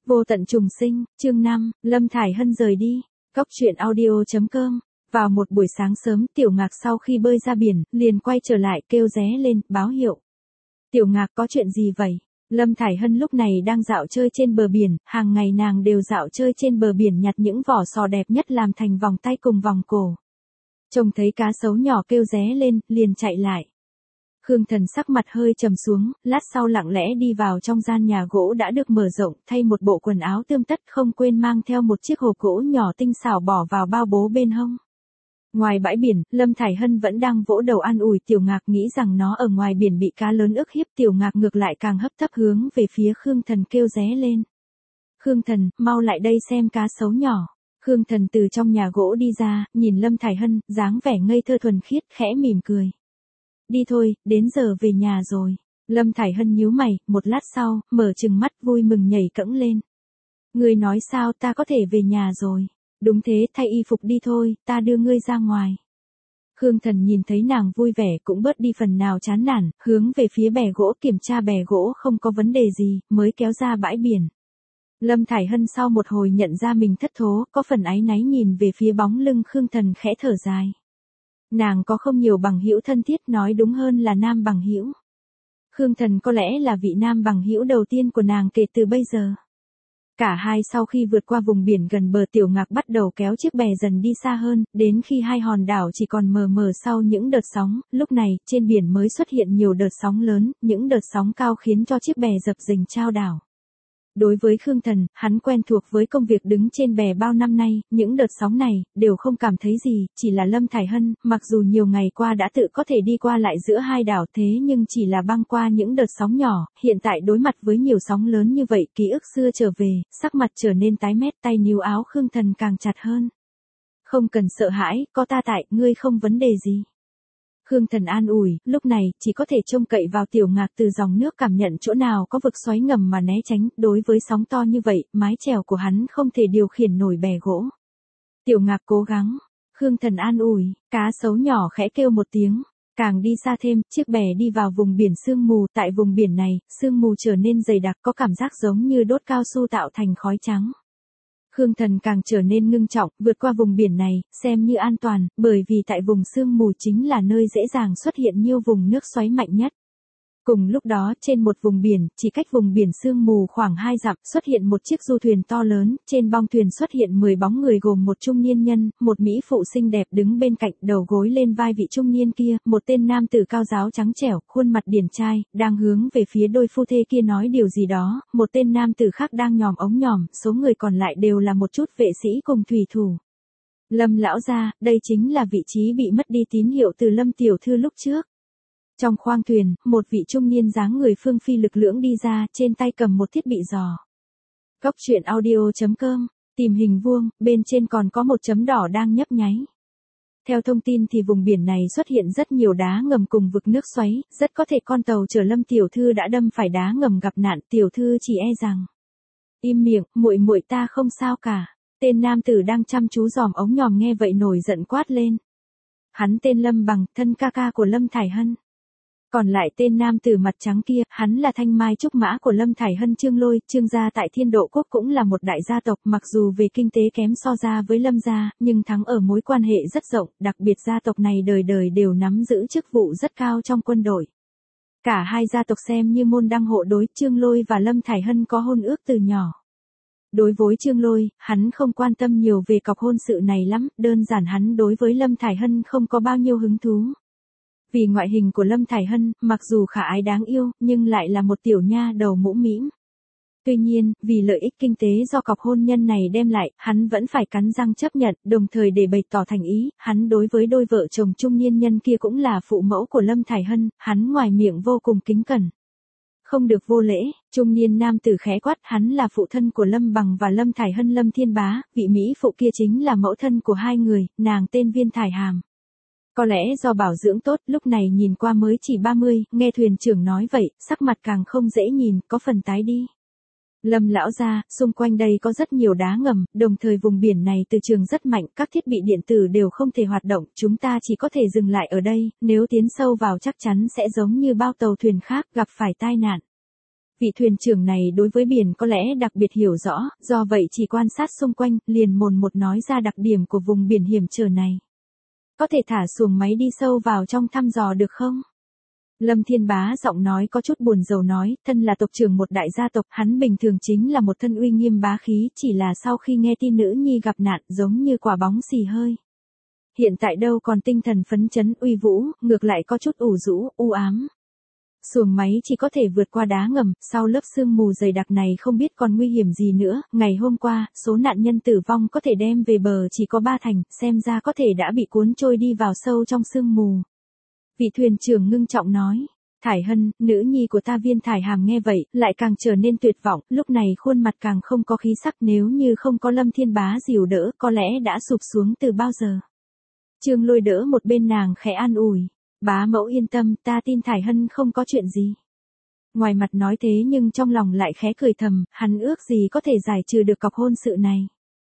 Vô tận trùng sinh, chương 5, Lâm Thải Hân rời đi. Cốc truyện audio.com. Vào một buổi sáng sớm, Tiểu Ngạc sau khi bơi ra biển, liền quay trở lại kêu ré lên, báo hiệu. Tiểu Ngạc có chuyện gì vậy? Lâm Thải Hân lúc này đang dạo chơi trên bờ biển, hàng ngày nàng đều dạo chơi trên bờ biển nhặt những vỏ sò đẹp nhất làm thành vòng tay cùng vòng cổ. Trông thấy cá sấu nhỏ kêu ré lên, liền chạy lại. Khương Thần sắc mặt hơi trầm xuống, lát sau lặng lẽ đi vào trong gian nhà gỗ đã được mở rộng, thay một bộ quần áo tươm tất, không quên mang theo một chiếc hộp gỗ nhỏ tinh xảo bỏ vào bao bố bên hông. Ngoài bãi biển, Lâm Thải Hân vẫn đang vỗ đầu an ủi Tiểu Ngạc, nghĩ rằng nó ở ngoài biển bị cá lớn ức hiếp. Tiểu Ngạc ngược lại càng hấp tấp hướng về phía Khương Thần kêu ré lên. Khương Thần, mau lại đây xem cá sấu nhỏ. Khương Thần từ trong nhà gỗ đi ra, nhìn Lâm Thải Hân, dáng vẻ ngây thơ thuần khiết, khẽ mỉm cười. Đi thôi, đến giờ về nhà rồi. Lâm Thải Hân nhíu mày, một lát sau, mở trừng mắt vui mừng nhảy cẫng lên. Ngươi nói sao, ta có thể về nhà rồi. Đúng thế, thay y phục đi thôi, ta đưa ngươi ra ngoài. Khương Thần nhìn thấy nàng vui vẻ cũng bớt đi phần nào chán nản, hướng về phía bè gỗ kiểm tra bè gỗ không có vấn đề gì, mới kéo ra bãi biển. Lâm Thải Hân sau một hồi nhận ra mình thất thố, có phần áy náy nhìn về phía bóng lưng Khương Thần khẽ thở dài. Nàng có không nhiều bằng hữu thân thiết, nói đúng hơn là nam bằng hữu. Khương Thần có lẽ là vị nam bằng hữu đầu tiên của nàng kể từ bây giờ. Cả hai sau khi vượt qua vùng biển gần bờ, Tiểu Ngạc bắt đầu kéo chiếc bè dần đi xa hơn, đến khi hai hòn đảo chỉ còn mờ mờ sau những đợt sóng, lúc này, trên biển mới xuất hiện nhiều đợt sóng lớn, những đợt sóng cao khiến cho chiếc bè dập dềnh chao đảo. Đối với Khương Thần, hắn quen thuộc với công việc đứng trên bè bao năm nay, những đợt sóng này, đều không cảm thấy gì, chỉ là Lâm Thải Hân, mặc dù nhiều ngày qua đã tự có thể đi qua lại giữa hai đảo thế nhưng chỉ là băng qua những đợt sóng nhỏ, hiện tại đối mặt với nhiều sóng lớn như vậy, ký ức xưa trở về, sắc mặt trở nên tái mét, tay níu áo Khương Thần càng chặt hơn. Không cần sợ hãi, có ta tại, ngươi không vấn đề gì. Khương Thần an ủi, lúc này, chỉ có thể trông cậy vào Tiểu Ngạc từ dòng nước cảm nhận chỗ nào có vực xoáy ngầm mà né tránh, đối với sóng to như vậy, mái chèo của hắn không thể điều khiển nổi bè gỗ. Tiểu Ngạc cố gắng, Khương Thần an ủi, cá sấu nhỏ khẽ kêu một tiếng, càng đi xa thêm, chiếc bè đi vào vùng biển sương mù, tại vùng biển này, sương mù trở nên dày đặc có cảm giác giống như đốt cao su tạo thành khói trắng. Khương Thần càng trở nên ngưng trọng, vượt qua vùng biển này, xem như an toàn, bởi vì tại vùng sương mù chính là nơi dễ dàng xuất hiện nhiều vùng nước xoáy mạnh nhất. Cùng lúc đó, trên một vùng biển, chỉ cách vùng biển sương mù khoảng 2 dặm, xuất hiện một chiếc du thuyền to lớn, trên bong thuyền xuất hiện 10 bóng người gồm một trung niên nhân, một mỹ phụ xinh đẹp đứng bên cạnh, đầu gối lên vai vị trung niên kia, một tên nam tử cao ráo trắng trẻo, khuôn mặt điển trai, đang hướng về phía đôi phu thê kia nói điều gì đó, một tên nam tử khác đang nhòm ống nhòm, số người còn lại đều là một chút vệ sĩ cùng thủy thủ. Lâm lão gia, đây chính là vị trí bị mất đi tín hiệu từ Lâm tiểu thư lúc trước. Trong khoang thuyền, một vị trung niên dáng người phương phi lực lưỡng đi ra, trên tay cầm một thiết bị dò. Cốc truyện audio.com, tìm hình vuông, bên trên còn có một chấm đỏ đang nhấp nháy. Theo thông tin thì vùng biển này xuất hiện rất nhiều đá ngầm cùng vực nước xoáy, rất có thể con tàu chở Lâm tiểu thư đã đâm phải đá ngầm gặp nạn, tiểu thư chỉ e rằng. Im miệng, muội muội ta không sao cả. Tên nam tử đang chăm chú dòm ống nhòm nghe vậy nổi giận quát lên. Hắn tên Lâm Bằng, thân ca ca của Lâm Thải Hân. Còn lại tên nam tử mặt trắng kia, hắn là thanh mai trúc mã của Lâm Thải Hân Trương Lôi, Trương gia tại Thiên Độ Quốc cũng là một đại gia tộc, mặc dù về kinh tế kém so ra với Lâm gia, nhưng thắng ở mối quan hệ rất rộng, đặc biệt gia tộc này đời đời đều nắm giữ chức vụ rất cao trong quân đội. Cả hai gia tộc xem như môn đăng hộ đối, Trương Lôi và Lâm Thải Hân có hôn ước từ nhỏ. Đối với Trương Lôi, hắn không quan tâm nhiều về cọc hôn sự này lắm, đơn giản hắn đối với Lâm Thải Hân không có bao nhiêu hứng thú. Vì ngoại hình của Lâm Thải Hân, mặc dù khả ái đáng yêu, nhưng lại là một tiểu nha đầu mũm mĩm. Tuy nhiên, vì lợi ích kinh tế do cọc hôn nhân này đem lại, hắn vẫn phải cắn răng chấp nhận, đồng thời để bày tỏ thành ý, hắn đối với đôi vợ chồng trung niên nhân kia cũng là phụ mẫu của Lâm Thải Hân, hắn ngoài miệng vô cùng kính cẩn. Không được vô lễ, trung niên nam tử khẽ quát, hắn là phụ thân của Lâm Bằng và Lâm Thải Hân Lâm Thiên Bá, vị mỹ phụ kia chính là mẫu thân của hai người, nàng tên Viên Thải Hàm. Có lẽ do bảo dưỡng tốt, lúc này nhìn qua mới chỉ 30, nghe thuyền trưởng nói vậy, sắc mặt càng không dễ nhìn, có phần tái đi. Lâm lão gia, xung quanh đây có rất nhiều đá ngầm, đồng thời vùng biển này từ trường rất mạnh, các thiết bị điện tử đều không thể hoạt động, chúng ta chỉ có thể dừng lại ở đây, nếu tiến sâu vào chắc chắn sẽ giống như bao tàu thuyền khác, gặp phải tai nạn. Vị thuyền trưởng này đối với biển có lẽ đặc biệt hiểu rõ, do vậy chỉ quan sát xung quanh, liền mồn một nói ra đặc điểm của vùng biển hiểm trở này. Có thể thả xuồng máy đi sâu vào trong thăm dò được không? Lâm Thiên Bá giọng nói có chút buồn rầu nói, thân là tộc trưởng một đại gia tộc, hắn bình thường chính là một thân uy nghiêm bá khí, chỉ là sau khi nghe tin nữ nhi gặp nạn giống như quả bóng xì hơi. Hiện tại đâu còn tinh thần phấn chấn uy vũ, ngược lại có chút ủ rũ, u ám. Xuồng máy chỉ có thể vượt qua đá ngầm, sau lớp sương mù dày đặc này không biết còn nguy hiểm gì nữa, ngày hôm qua, số nạn nhân tử vong có thể đem về bờ chỉ có 3 thành, xem ra có thể đã bị cuốn trôi đi vào sâu trong sương mù. Vị thuyền trưởng ngưng trọng nói, Thải Hân, nữ nhi của ta Viên Thải Hàm nghe vậy, lại càng trở nên tuyệt vọng, lúc này khuôn mặt càng không có khí sắc, nếu như không có Lâm Thiên Bá dìu đỡ, có lẽ đã sụp xuống từ bao giờ. Trương Lôi đỡ một bên nàng khẽ an ủi, bá mẫu yên tâm, ta tin Thải Hân không có chuyện gì. Ngoài mặt nói thế nhưng trong lòng lại khẽ cười thầm, hắn ước gì có thể giải trừ được cọc hôn sự này.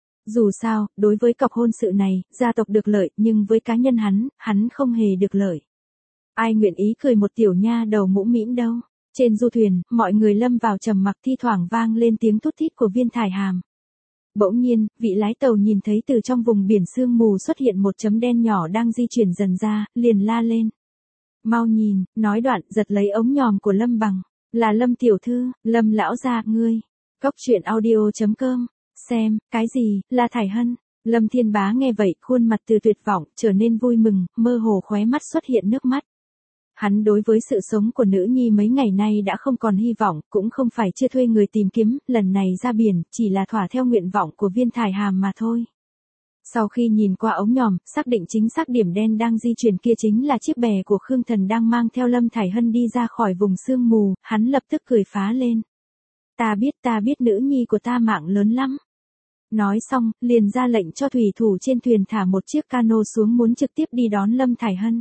Dù sao, đối với cọc hôn sự này, gia tộc được lợi, nhưng với cá nhân hắn không hề được lợi. Ai nguyện ý cười một tiểu nha đầu mũ mĩm đâu. Trên du thuyền, mọi người lâm vào trầm mặc, thi thoảng vang lên tiếng thút thít của Viên Thải Hàm. Bỗng nhiên, vị lái tàu nhìn thấy từ trong vùng biển sương mù xuất hiện một chấm đen nhỏ đang di chuyển dần ra, liền la lên. Mau nhìn, nói đoạn giật lấy ống nhòm của Lâm Bằng. Là Lâm tiểu thư, Lâm lão gia, ngươi. Cốc truyện audio.com. Xem, cái gì, là Thải Hân. Lâm Thiên Bá nghe vậy, khuôn mặt từ tuyệt vọng, trở nên vui mừng, mơ hồ khóe mắt xuất hiện nước mắt. Hắn đối với sự sống của nữ nhi mấy ngày nay đã không còn hy vọng, cũng không phải chưa thuê người tìm kiếm, lần này ra biển, chỉ là thỏa theo nguyện vọng của Viên Thải Hàm mà thôi. Sau khi nhìn qua ống nhòm, xác định chính xác điểm đen đang di chuyển kia chính là chiếc bè của Khương Thần đang mang theo Lâm Thải Hân đi ra khỏi vùng sương mù, hắn lập tức cười phá lên. Ta biết nữ nhi của ta mạng lớn lắm. Nói xong, liền ra lệnh cho thủy thủ trên thuyền thả một chiếc cano xuống muốn trực tiếp đi đón Lâm Thải Hân.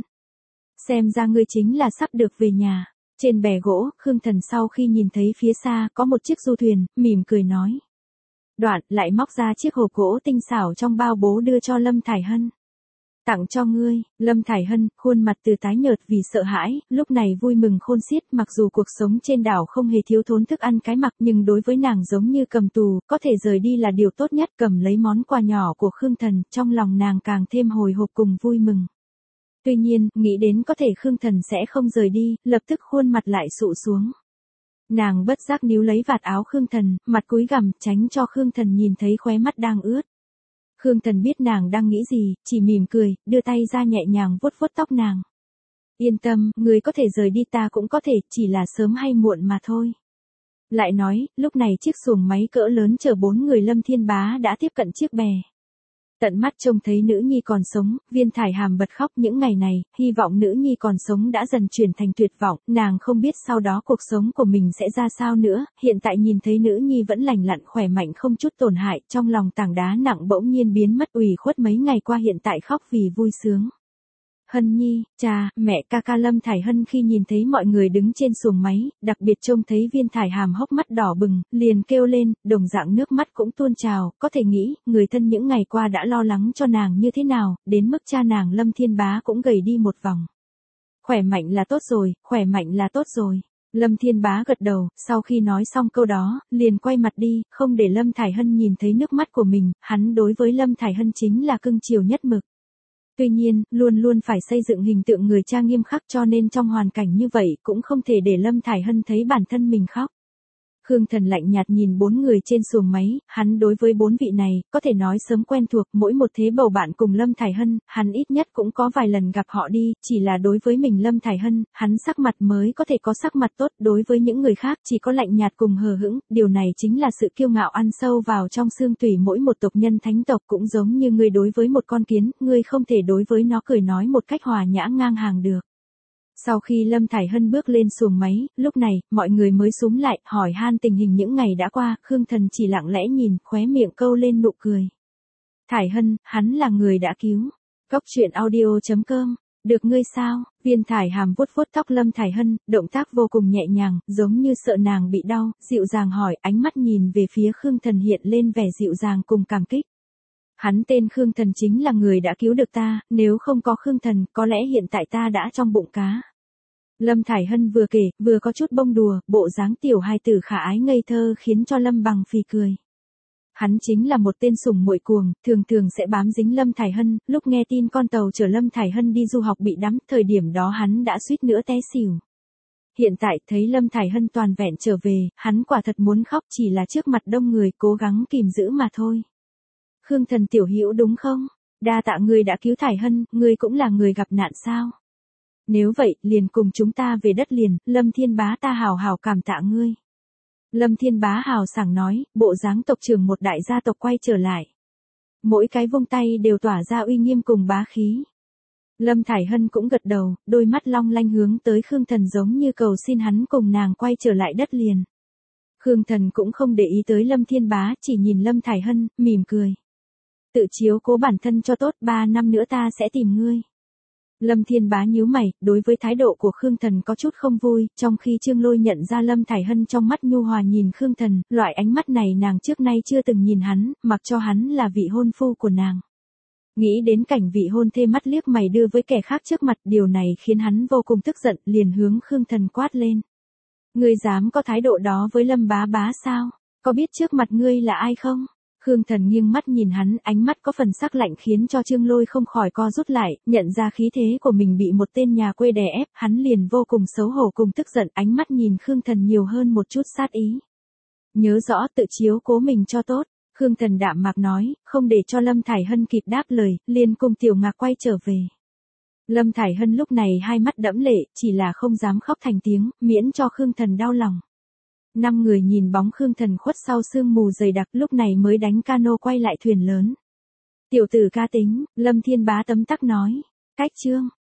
Xem ra ngươi chính là sắp được về nhà. Trên bè gỗ, Khương Thần sau khi nhìn thấy phía xa có một chiếc du thuyền, mỉm cười nói. Đoạn lại móc ra chiếc hộp gỗ tinh xảo trong bao bố đưa cho Lâm Thải Hân. Tặng cho ngươi. Lâm Thải Hân, khuôn mặt từ tái nhợt vì sợ hãi, lúc này vui mừng khôn xiết, mặc dù cuộc sống trên đảo không hề thiếu thốn thức ăn cái mặc, nhưng đối với nàng giống như cầm tù, có thể rời đi là điều tốt nhất. Cầm lấy món quà nhỏ của Khương Thần, trong lòng nàng càng thêm hồi hộp cùng vui mừng. Tuy nhiên, nghĩ đến có thể Khương Thần sẽ không rời đi, lập tức khuôn mặt lại sụ xuống. Nàng bất giác níu lấy vạt áo Khương Thần, mặt cúi gằm, tránh cho Khương Thần nhìn thấy khóe mắt đang ướt. Khương Thần biết nàng đang nghĩ gì, chỉ mỉm cười, đưa tay ra nhẹ nhàng vuốt vuốt tóc nàng. Yên tâm, người có thể rời đi, ta cũng có thể, chỉ là sớm hay muộn mà thôi. Lại nói, lúc này chiếc xuồng máy cỡ lớn chở 4 người Lâm Thiên Bá đã tiếp cận chiếc bè. Tận mắt trông thấy nữ nhi còn sống, Viên Thải Hàm bật khóc. Những ngày này, hy vọng nữ nhi còn sống đã dần chuyển thành tuyệt vọng, nàng không biết sau đó cuộc sống của mình sẽ ra sao nữa, hiện tại nhìn thấy nữ nhi vẫn lành lặn khỏe mạnh không chút tổn hại, trong lòng tảng đá nặng bỗng nhiên biến mất, ủy khuất mấy ngày qua hiện tại khóc vì vui sướng. Hân nhi, cha, mẹ, ca Lâm Thải Hân khi nhìn thấy mọi người đứng trên xuồng máy, đặc biệt trông thấy Viên Thải Hàm hốc mắt đỏ bừng, liền kêu lên, đồng dạng nước mắt cũng tuôn trào, có thể nghĩ, người thân những ngày qua đã lo lắng cho nàng như thế nào, đến mức cha nàng Lâm Thiên Bá cũng gầy đi một vòng. Khỏe mạnh là tốt rồi, khỏe mạnh là tốt rồi. Lâm Thiên Bá gật đầu, sau khi nói xong câu đó, liền quay mặt đi, không để Lâm Thải Hân nhìn thấy nước mắt của mình, hắn đối với Lâm Thải Hân chính là cưng chiều nhất mực. Tuy nhiên, luôn luôn phải xây dựng hình tượng người cha nghiêm khắc, cho nên trong hoàn cảnh như vậy cũng không thể để Lâm Thải Hân thấy bản thân mình khóc. Khương Thần lạnh nhạt nhìn 4 người trên xuồng máy, hắn đối với 4 vị này, có thể nói sớm quen thuộc, mỗi một thế bầu bạn cùng Lâm Thải Hân, hắn ít nhất cũng có vài lần gặp họ đi, chỉ là đối với mình Lâm Thải Hân, hắn sắc mặt mới có thể có sắc mặt tốt, đối với những người khác chỉ có lạnh nhạt cùng hờ hững, điều này chính là sự kiêu ngạo ăn sâu vào trong xương tủy mỗi một tộc nhân thánh tộc, cũng giống như ngươi đối với một con kiến, ngươi không thể đối với nó cười nói một cách hòa nhã ngang hàng được. Sau khi Lâm Thải Hân bước lên xuồng máy, lúc này, mọi người mới xúm lại, hỏi han tình hình những ngày đã qua, Khương Thần chỉ lặng lẽ nhìn, khóe miệng câu lên nụ cười. Thải Hân, hắn là người đã cứu. Cốc truyện audio.com, được ngươi sao? Viên Thải Hàm vuốt vuốt tóc Lâm Thải Hân, động tác vô cùng nhẹ nhàng, giống như sợ nàng bị đau, dịu dàng hỏi, ánh mắt nhìn về phía Khương Thần hiện lên vẻ dịu dàng cùng cảm kích. Hắn tên Khương Thần chính là người đã cứu được ta, nếu không có Khương Thần, có lẽ hiện tại ta đã trong bụng cá. Lâm Thải Hân vừa kể, vừa có chút bông đùa, bộ dáng tiểu hài tử khả ái ngây thơ khiến cho Lâm Bằng phì cười. Hắn chính là một tên sủng muội cuồng, thường thường sẽ bám dính Lâm Thải Hân, lúc nghe tin con tàu chở Lâm Thải Hân đi du học bị đắm, thời điểm đó hắn đã suýt nữa té xỉu. Hiện tại thấy Lâm Thải Hân toàn vẹn trở về, hắn quả thật muốn khóc, chỉ là trước mặt đông người cố gắng kìm giữ mà thôi. Khương Thần tiểu hữu đúng không? Đa tạ ngươi đã cứu Thải Hân, ngươi cũng là người gặp nạn sao? Nếu vậy, liền cùng chúng ta về đất liền, Lâm Thiên Bá ta hào hào cảm tạ ngươi. Lâm Thiên Bá hào sảng nói, bộ dáng tộc trưởng một đại gia tộc quay trở lại. Mỗi cái vung tay đều tỏa ra uy nghiêm cùng bá khí. Lâm Thải Hân cũng gật đầu, đôi mắt long lanh hướng tới Khương Thần giống như cầu xin hắn cùng nàng quay trở lại đất liền. Khương Thần cũng không để ý tới Lâm Thiên Bá, chỉ nhìn Lâm Thải Hân, mỉm cười. Tự chiếu cố bản thân cho tốt, 3 năm nữa ta sẽ tìm ngươi. Lâm Thiên Bá nhíu mày, đối với thái độ của Khương Thần có chút không vui, trong khi Trương Lôi nhận ra Lâm Thải Hân trong mắt nhu hòa nhìn Khương Thần, loại ánh mắt này nàng trước nay chưa từng nhìn hắn, mặc cho hắn là vị hôn phu của nàng. Nghĩ đến cảnh vị hôn thê mắt liếc mày đưa với kẻ khác trước mặt, điều này khiến hắn vô cùng tức giận, liền hướng Khương Thần quát lên. Ngươi dám có thái độ đó với Lâm bá bá sao? Có biết trước mặt ngươi là ai không? Khương Thần nghiêng mắt nhìn hắn, ánh mắt có phần sắc lạnh khiến cho Trương Lôi không khỏi co rút lại, nhận ra khí thế của mình bị một tên nhà quê đè ép, hắn liền vô cùng xấu hổ cùng tức giận, ánh mắt nhìn Khương Thần nhiều hơn một chút sát ý. Nhớ rõ tự chiếu cố mình cho tốt, Khương Thần đạm mạc nói, không để cho Lâm Thải Hân kịp đáp lời, liền cùng Tiểu Ngạc quay trở về. Lâm Thải Hân lúc này hai mắt đẫm lệ, chỉ là không dám khóc thành tiếng, miễn cho Khương Thần đau lòng. 5 người nhìn bóng Khương Thần khuất sau sương mù dày đặc, lúc này mới đánh cano quay lại thuyền lớn. Tiểu tử ca tính, Lâm Thiên Bá tấm tắc nói. Cách chương.